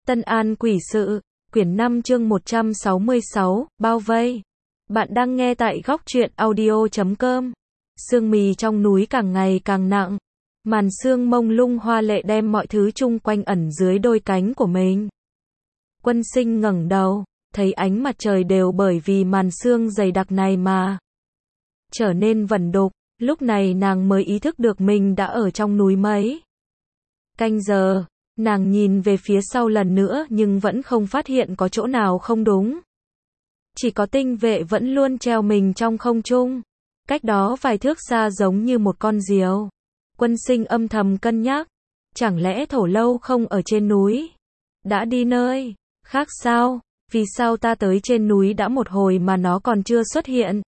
Tân An Quỷ Sự, quyển 5 chương 166, bao vây. Bạn đang nghe tại góc truyện audio.com. Sương mì trong núi càng ngày càng nặng. Màn sương mông lung hoa lệ đem mọi thứ chung quanh ẩn dưới đôi cánh của mình. Quân Sinh ngẩng đầu, thấy ánh mặt trời đều bởi vì màn sương dày đặc này mà trở nên vẩn đục. Lúc này nàng mới ý thức được mình đã ở trong núi mấy canh giờ. Nàng nhìn về phía sau lần nữa nhưng vẫn không phát hiện có chỗ nào không đúng. Chỉ có tinh vệ vẫn luôn treo mình trong không trung. Cách đó vài thước xa giống như một con diều. Quân Sinh âm thầm cân nhắc. Chẳng lẽ Thổ Lâu không ở trên núi? Đã đi nơi khác sao? Vì sao ta tới trên núi đã một hồi mà nó còn chưa xuất hiện?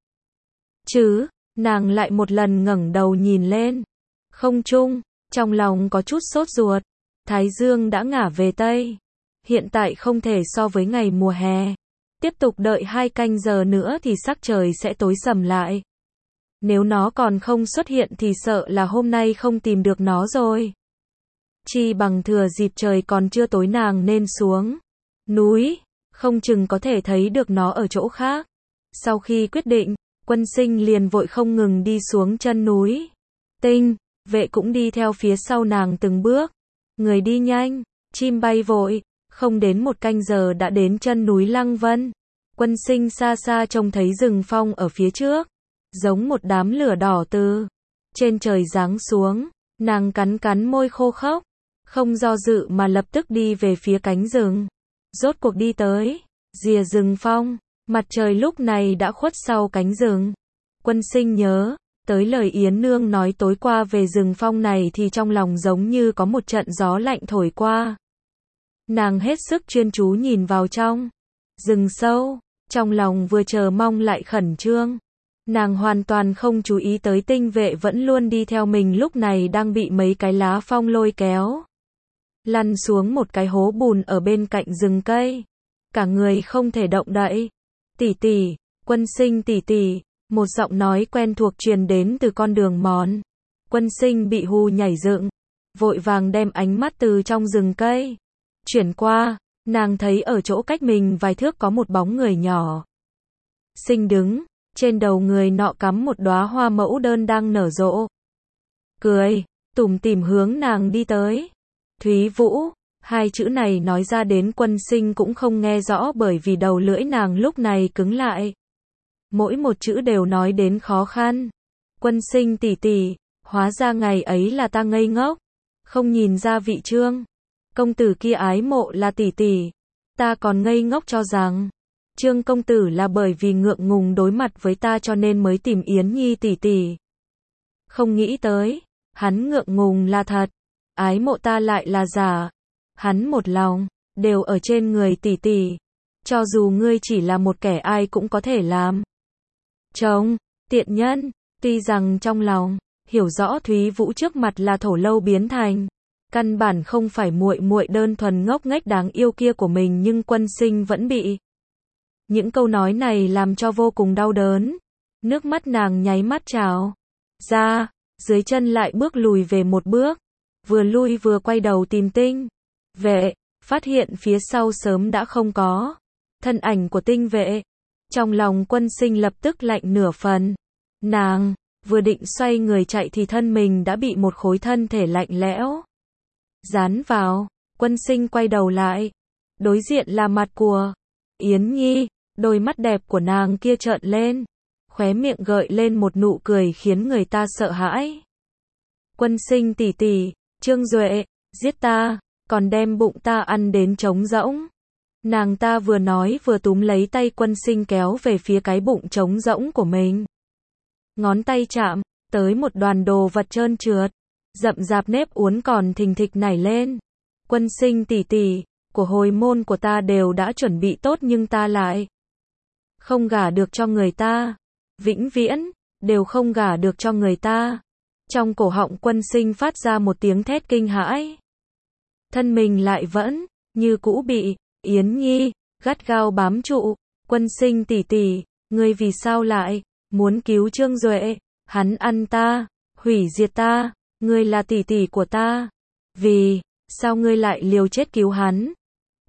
Chứ, nàng lại một lần ngẩng đầu nhìn lên. Không trung, trong lòng có chút sốt ruột. Thái dương đã ngả về Tây. Hiện tại không thể so với ngày mùa hè. Tiếp tục đợi 2 canh giờ nữa thì sắc trời sẽ tối sầm lại. Nếu nó còn không xuất hiện thì sợ là hôm nay không tìm được nó rồi. Chi bằng thừa dịp trời còn chưa tối nàng nên xuống núi, không chừng có thể thấy được nó ở chỗ khác. Sau khi quyết định, Quân Sinh liền vội không ngừng đi xuống chân núi. Tinh vệ cũng đi theo phía sau nàng từng bước. Người đi nhanh, chim bay vội, không đến 1 canh giờ đã đến chân núi Lăng Vân. Quân Sinh xa xa trông thấy rừng phong ở phía trước, giống một đám lửa đỏ từ trên trời giáng xuống. Nàng cắn cắn môi khô khốc, không do dự mà lập tức đi về phía cánh rừng. Rốt cuộc đi tới rìa rừng phong, mặt trời lúc này đã khuất sau cánh rừng. Quân Sinh nhớ tới lời Yến Nương nói tối qua về rừng phong này thì trong lòng giống như có một trận gió lạnh thổi qua. Nàng hết sức chuyên chú nhìn vào trong rừng sâu, trong lòng vừa chờ mong lại khẩn trương. Nàng hoàn toàn không chú ý tới tinh vệ vẫn luôn đi theo mình lúc này đang bị mấy cái lá phong lôi kéo lăn xuống một cái hố bùn ở bên cạnh rừng cây. Cả người không thể động đậy. Tỷ tỷ, Quân Sinh tỷ tỷ. Một giọng nói quen thuộc truyền đến từ con đường mòn. Quân Sinh bị hù nhảy dựng, vội vàng đem ánh mắt từ trong rừng cây chuyển qua. Nàng thấy ở chỗ cách mình vài thước có một bóng người nhỏ xinh đứng, trên đầu người nọ cắm một đóa hoa mẫu đơn đang nở rộ. Cười tủm tỉm hướng nàng đi tới. Thúy Vũ, 2 chữ này nói ra đến Quân Sinh cũng không nghe rõ bởi vì đầu lưỡi nàng lúc này cứng lại. Mỗi một chữ đều nói đến khó khăn. Quân Sinh tỷ tỷ, hóa ra ngày ấy là ta ngây ngốc, không nhìn ra vị Trương công tử kia ái mộ là tỷ tỷ. Ta còn ngây ngốc cho rằng Trương công tử là bởi vì ngượng ngùng đối mặt với ta cho nên mới tìm Yến Nhi tỷ tỷ. Không nghĩ tới, hắn ngượng ngùng là thật, ái mộ ta lại là giả. Hắn một lòng đều ở trên người tỷ tỷ. Cho dù ngươi chỉ là một kẻ ai cũng có thể làm chồng, tiện nhân. Tuy rằng trong lòng hiểu rõ Thúy Vũ trước mặt là Thổ Lâu biến thành, căn bản không phải muội muội đơn thuần ngốc nghếch đáng yêu kia của mình, nhưng Quân Sinh vẫn bị những câu nói này làm cho vô cùng đau đớn. Nước mắt nàng nháy mắt trào ra, dưới chân lại bước lùi về một bước, vừa lui vừa quay đầu tìm tinh vệ, phát hiện phía sau sớm đã không có thân ảnh của tinh vệ. Trong lòng Quân Sinh lập tức lạnh nửa phần. Nàng vừa định xoay người chạy thì thân mình đã bị một khối thân thể lạnh lẽo dán vào. Quân Sinh quay đầu lại, đối diện là mặt của Yến Nhi. Đôi mắt đẹp của nàng kia trợn lên, khóe miệng gợi lên một nụ cười khiến người ta sợ hãi. Quân Sinh tỷ tỷ, Trương Duệ giết ta, còn đem bụng ta ăn đến trống rỗng. Nàng ta vừa nói vừa túm lấy tay Quân Sinh kéo về phía cái bụng trống rỗng của mình. Ngón tay chạm tới một đoàn đồ vật trơn trượt, rậm rạp nếp uốn còn thình thịch nảy lên. Quân Sinh tỷ tỷ, của hồi môn của ta đều đã chuẩn bị tốt nhưng ta lại không gả được cho người ta. Vĩnh viễn đều không gả được cho người ta. Trong cổ họng Quân Sinh phát ra một tiếng thét kinh hãi. Thân mình lại vẫn như cũ bị Yến Nhi gắt gao bám trụ. Quân Sinh tỷ tỷ, ngươi vì sao lại muốn cứu Trương Duệ? Hắn ăn ta, hủy diệt ta, ngươi là tỷ tỷ của ta. Vì sao ngươi lại liều chết cứu hắn?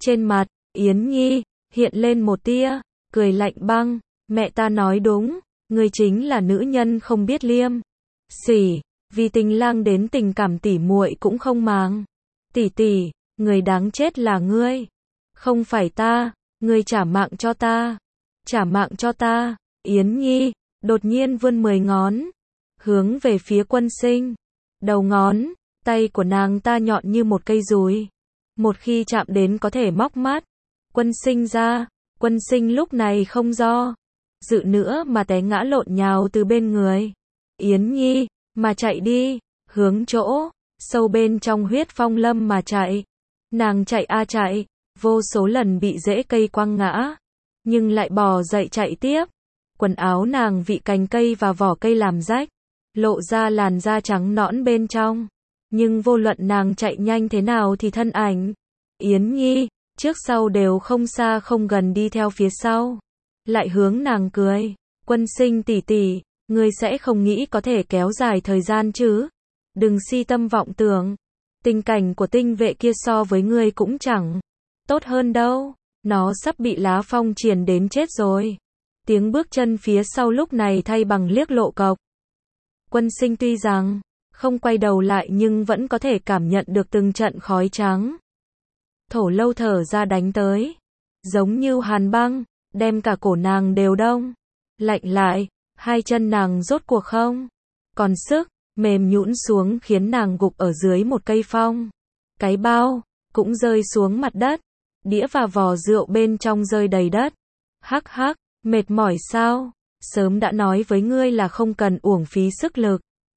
Trên mặt, Yến Nhi, hiện lên một tia, cười lạnh băng, mẹ ta nói đúng, ngươi chính là nữ nhân không biết liêm sỉ, vì tình lang đến tình cảm tỉ muội cũng không màng. Tỷ tỷ, người đáng chết là ngươi, không phải ta, ngươi trả mạng cho ta, trả mạng cho ta. Yến Nhi, đột nhiên vươn 10 ngón, hướng về phía Quân Sinh. Đầu ngón, tay của nàng ta nhọn như một cây dùi. Một khi chạm đến có thể móc mắt. Quân Sinh ra, Quân Sinh lúc này không do dự nữa mà té ngã lộn nhào từ bên người Yến Nhi, mà chạy đi, hướng chỗ sâu bên trong huyết phong lâm mà chạy. Nàng chạy a chạy, vô số lần bị rễ cây quăng ngã, nhưng lại bò dậy chạy tiếp. Quần áo nàng bị cành cây và vỏ cây làm rách, lộ ra làn da trắng nõn bên trong. Nhưng vô luận nàng chạy nhanh thế nào thì thân ảnh Yến Nhi, trước sau đều không xa không gần đi theo phía sau. Lại hướng nàng cười, Quân Sinh tỷ tỷ, ngươi sẽ không nghĩ có thể kéo dài thời gian chứ? Đừng si tâm vọng tưởng, tình cảnh của tinh vệ kia so với ngươi cũng chẳng tốt hơn đâu, nó sắp bị lá phong triền đến chết rồi. Tiếng bước chân phía sau lúc này thay bằng liếc lộ cộc. Quân Sinh tuy rằng không quay đầu lại nhưng vẫn có thể cảm nhận được từng trận khói trắng. Thổ Lâu thở ra đánh tới, giống như hàn băng, đem cả cổ nàng đều đông lạnh lại, hai chân nàng rốt cuộc không còn sức, mềm nhũn xuống khiến nàng gục ở dưới một cây phong. Cái bao cũng rơi xuống mặt đất, đĩa và vò rượu bên trong rơi đầy đất. Hắc hắc, mệt mỏi sao? Sớm đã nói với ngươi là không cần uổng phí sức lực.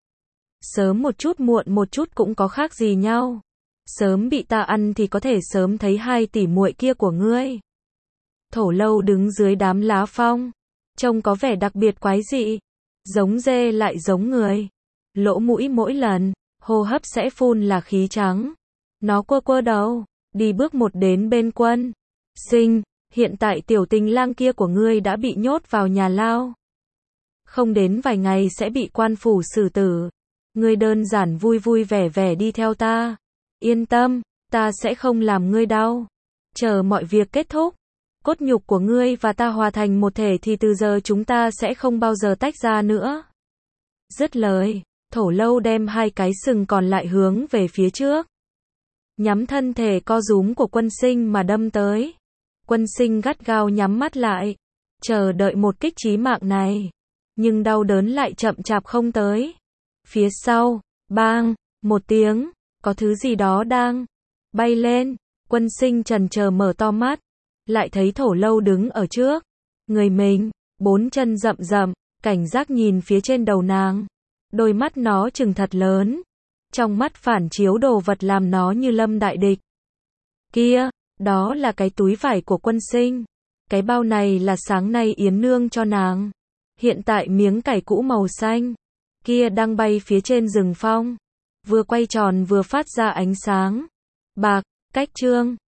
Sớm một chút muộn một chút cũng có khác gì nhau. Sớm bị ta ăn thì có thể sớm thấy hai tỷ muội kia của ngươi. Thổ Lâu đứng dưới đám lá phong, trông có vẻ đặc biệt quái dị, giống dê lại giống người. Lỗ mũi mỗi lần hô hấp sẽ phun là khí trắng. Nó quơ quơ đầu, đi bước một đến bên Quân Sinh. Hiện tại tiểu tình lang kia của ngươi đã bị nhốt vào nhà lao. Không đến vài ngày sẽ bị quan phủ xử tử. Ngươi đơn giản vui vui vẻ vẻ đi theo ta. Yên tâm, ta sẽ không làm ngươi đau. Chờ mọi việc kết thúc, cốt nhục của ngươi và ta hòa thành một thể thì từ giờ chúng ta sẽ không bao giờ tách ra nữa. Dứt lời, Thổ Lâu đem hai cái sừng còn lại hướng về phía trước, nhắm thân thể co rúm của Quân Sinh mà đâm tới. Quân Sinh gắt gao nhắm mắt lại, chờ đợi một kích chí mạng này, nhưng đau đớn lại chậm chạp không tới. Phía sau, bang, một tiếng, có thứ gì đó đang bay lên. Quân Sinh chần chờ mở to mắt, lại thấy Thổ Lâu đứng ở trước người mình, bốn chân rậm rậm, cảnh giác nhìn phía trên đầu nàng. Đôi mắt nó trừng thật lớn, trong mắt phản chiếu đồ vật làm nó như lâm đại địch. Kia, đó là cái túi vải của Quân Sinh. Cái bao này là sáng nay Yến Nương cho nàng. Hiện tại miếng cải cũ màu xanh kia đang bay phía trên rừng phong, vừa quay tròn vừa phát ra ánh sáng bạc. Cách chương